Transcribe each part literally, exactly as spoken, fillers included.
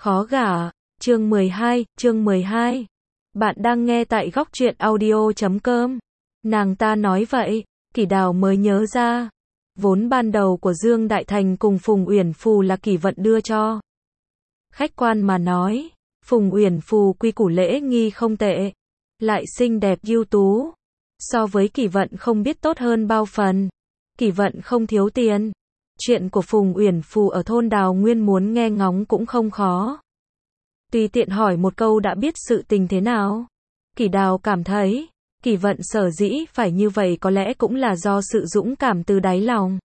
Khó gả, chương mười hai, chương mười hai. Bạn đang nghe tại góc truyện audio chấm com. Nàng ta nói vậy, Kỷ Đào mới nhớ ra. Vốn ban đầu của Dương Đại Thành cùng Phùng Uyển Phù là Kỷ Vận đưa cho. Khách quan mà nói, Phùng Uyển Phù quy củ lễ nghi không tệ, lại xinh đẹp ưu tú. So với Kỷ Vận không biết tốt hơn bao phần. Kỷ Vận không thiếu tiền. Chuyện của Phùng Uyển Phù ở thôn Đào Nguyên muốn nghe ngóng cũng không khó. Tùy tiện hỏi một câu đã biết sự tình thế nào. Kỷ Đào cảm thấy, Kỷ Vận sở dĩ phải như vậy có lẽ cũng là do sự dũng cảm từ đáy lòng.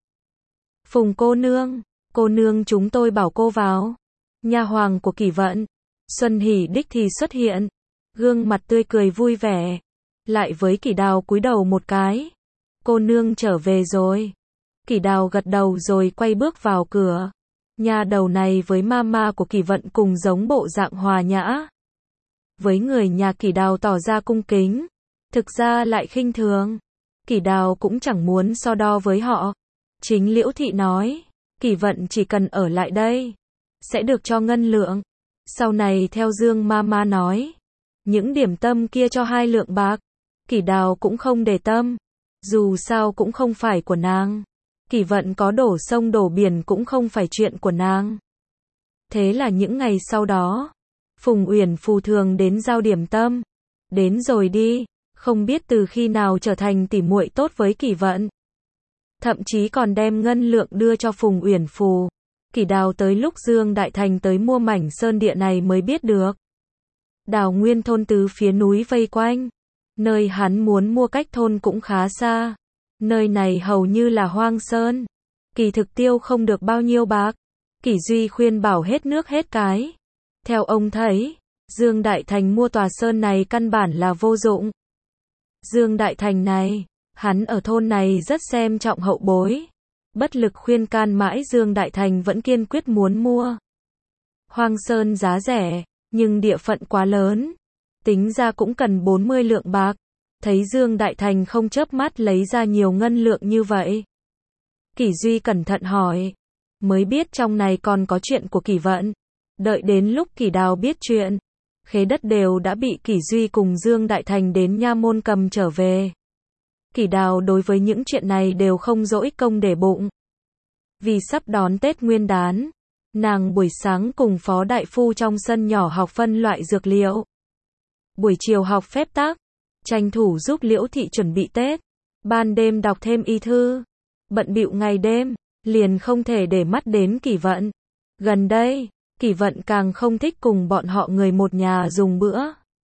Phùng cô nương, cô nương chúng tôi bảo cô vào. Nha hoàng của Kỷ Vận, Xuân Hỷ đích thì xuất hiện, gương mặt tươi cười vui vẻ, lại với Kỷ Đào cúi đầu một cái. Cô nương trở về rồi. Kỷ Đào gật đầu rồi quay bước vào cửa. Nha đầu này với mama của Kỷ Vận cùng giống bộ dạng hòa nhã. Với người nhà Kỷ Đào tỏ ra cung kính, thực ra lại khinh thường. Kỷ Đào cũng chẳng muốn so đo với họ. Chính Liễu Thị nói, Kỷ Vận chỉ cần ở lại đây, sẽ được cho ngân lượng. Sau này theo Dương mama nói, những điểm tâm kia cho hai lượng bạc. Kỷ Đào cũng không để tâm, dù sao cũng không phải của nàng. Kỷ Vận có đổ sông đổ biển cũng không phải chuyện của nàng. Thế là những ngày sau đó, Phùng Uyển Phù thường đến giao điểm tâm. Đến rồi đi, không biết từ khi nào trở thành tỉ muội tốt với Kỷ Vận. Thậm chí còn đem ngân lượng đưa cho Phùng Uyển Phù. Kỷ Đào tới lúc Dương Đại Thành tới mua mảnh sơn địa này mới biết được. Đào Nguyên thôn tứ phía núi vây quanh. Nơi hắn muốn mua cách thôn cũng khá xa. Nơi này hầu như là hoang sơn. Kỳ thực tiêu không được bao nhiêu bạc. Kỷ Duy khuyên bảo hết nước hết cái. Theo ông thấy, Dương Đại Thành mua tòa sơn này căn bản là vô dụng. Dương Đại Thành này, hắn ở thôn này rất xem trọng hậu bối. Bất lực khuyên can mãi Dương Đại Thành vẫn kiên quyết muốn mua. Hoang sơn giá rẻ, nhưng địa phận quá lớn. Tính ra cũng cần bốn mươi lượng bạc. Thấy Dương Đại Thành không chớp mắt lấy ra nhiều ngân lượng như vậy. Kỷ Duy cẩn thận hỏi. Mới biết trong này còn có chuyện của Kỷ Vận. Đợi đến lúc Kỷ Đào biết chuyện, khế đất đều đã bị Kỷ Duy cùng Dương Đại Thành đến nha môn cầm trở về. Kỷ Đào đối với những chuyện này đều không dỗi công để bụng. Vì sắp đón Tết Nguyên đán, nàng buổi sáng cùng phó đại phu trong sân nhỏ học phân loại dược liệu. Buổi chiều học phép tắc, tranh thủ giúp Liễu Thị chuẩn bị Tết. Ban đêm đọc thêm y thư. Bận bịu ngày đêm, liền không thể để mắt đến Kỷ Vận. Gần đây, Kỷ Vận càng không thích cùng bọn họ người một nhà dùng bữa.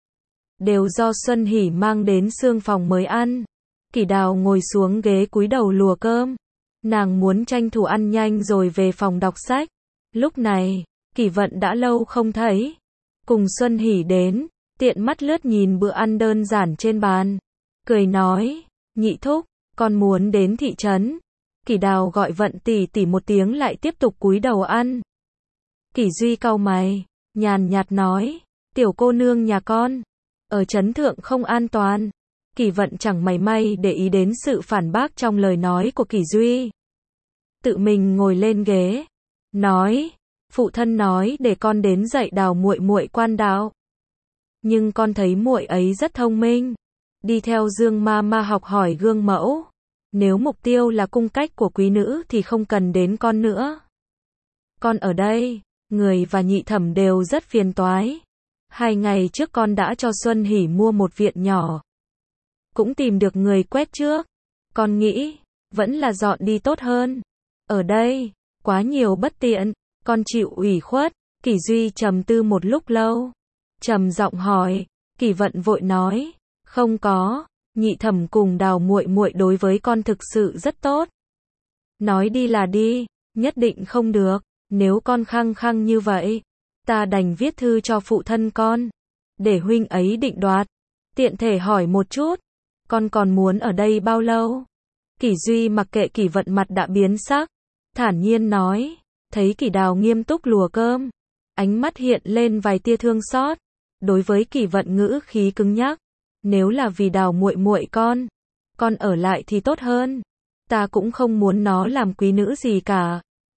Đều do Xuân Hỷ mang đến xương phòng mới ăn. Kỷ Đào ngồi xuống ghế cúi đầu lùa cơm. Nàng muốn tranh thủ ăn nhanh rồi về phòng đọc sách. Lúc này, Kỷ Vận đã lâu không thấy. Cùng Xuân Hỷ đến, tiện mắt lướt nhìn bữa ăn đơn giản trên bàn. Cười nói, nhị thúc, con muốn đến thị trấn. Kỷ Đào gọi Vận tỷ tỷ một tiếng lại tiếp tục cúi đầu ăn. Kỷ Duy cau mày, nhàn nhạt nói, tiểu cô nương nhà con, ở trấn thượng không an toàn. Kỷ Vận chẳng mảy may để ý đến sự phản bác trong lời nói của Kỷ Duy. Tự mình ngồi lên ghế, nói, phụ thân nói để con đến dạy Đào muội muội quan đạo. Nhưng con thấy muội ấy rất thông minh, đi theo Dương ma ma học hỏi gương mẫu. Nếu mục tiêu là cung cách của quý nữ thì không cần đến con nữa. Con ở đây, người và nhị thẩm đều rất phiền toái. Hai ngày trước con đã cho Xuân Hỷ mua một viện nhỏ. Cũng tìm được người quét trước. Con nghĩ, vẫn là dọn đi tốt hơn. Ở đây, quá nhiều bất tiện, con chịu ủy khuất. Kỷ Duy trầm tư một lúc lâu. Trầm giọng hỏi, Kỷ Vận vội nói, không có, nhị thẩm cùng Đào muội muội đối với con thực sự rất tốt. Nói đi là đi, nhất định không được, nếu con khăng khăng như vậy, ta đành viết thư cho phụ thân con, để huynh ấy định đoạt. Tiện thể hỏi một chút, con còn muốn ở đây bao lâu? Kỷ Duy mặc kệ Kỷ Vận mặt đã biến sắc, thản nhiên nói, thấy Kỷ Đào nghiêm túc lùa cơm, ánh mắt hiện lên vài tia thương xót. Đối với Kỷ Vận ngữ khí cứng nhắc, nếu là vì Đào muội muội con, con ở lại thì tốt hơn. Ta cũng không muốn nó làm quý nữ gì cả.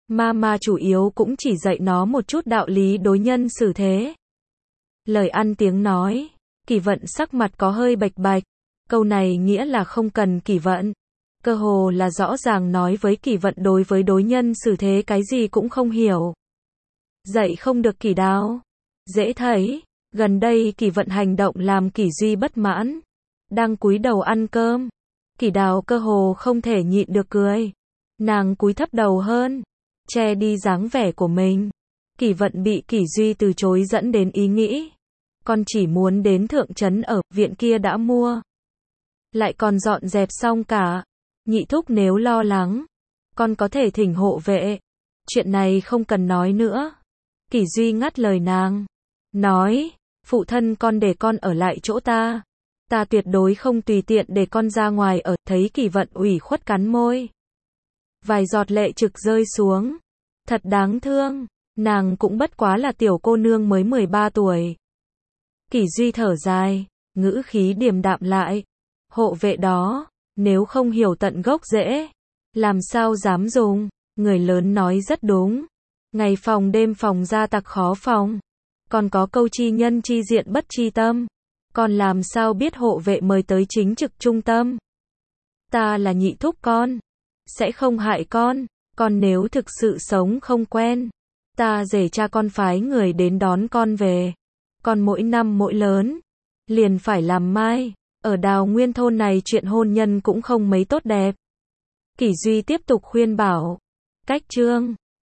Mama chủ yếu cũng chỉ dạy nó một chút đạo lý đối nhân xử thế. Lời ăn tiếng nói. Kỷ Vận sắc mặt có hơi bạch bạch. Câu này nghĩa là không cần Kỷ Vận. Cơ hồ là rõ ràng nói với Kỷ Vận đối với đối nhân xử thế cái gì cũng không hiểu. Dạy không được Kỷ Đào. Dễ thấy. Gần đây Kỷ Vận hành động làm Kỷ Duy bất mãn. Đang cúi đầu ăn cơm. Kỷ Đào cơ hồ không thể nhịn được cười. Nàng cúi thấp đầu hơn. Che đi dáng vẻ của mình. Kỷ Vận bị Kỷ Duy từ chối dẫn đến ý nghĩ. Con chỉ muốn đến thượng trấn ở viện kia đã mua. Lại còn dọn dẹp xong cả. Nhị thúc nếu lo lắng. Con có thể thỉnh hộ vệ. Chuyện này không cần nói nữa. Kỷ Duy ngắt lời nàng. Nói. Phụ thân con để con ở lại chỗ ta. Ta tuyệt đối không tùy tiện để con ra ngoài ở. Thấy Kỷ Vận ủy khuất cắn môi. Vài giọt lệ trực rơi xuống. Thật đáng thương. Nàng cũng bất quá là tiểu cô nương mới mười ba tuổi. Kỷ Duy thở dài. Ngữ khí điềm đạm lại. Hộ vệ đó. Nếu không hiểu tận gốc rễ. Làm sao dám dùng. Người lớn nói rất đúng. Ngày phòng đêm phòng ra tặc khó phòng. Còn có câu chi nhân chi diện bất chi tâm. Còn làm sao biết hộ vệ mời tới chính trực trung tâm. Ta là nhị thúc con. Sẽ không hại con. Con nếu thực sự sống không quen. Ta rể cha con phái người đến đón con về. Con mỗi năm mỗi lớn. Liền phải làm mai. Ở Đào Nguyên thôn này chuyện hôn nhân cũng không mấy tốt đẹp. Kỷ Duy tiếp tục khuyên bảo. Cách chương.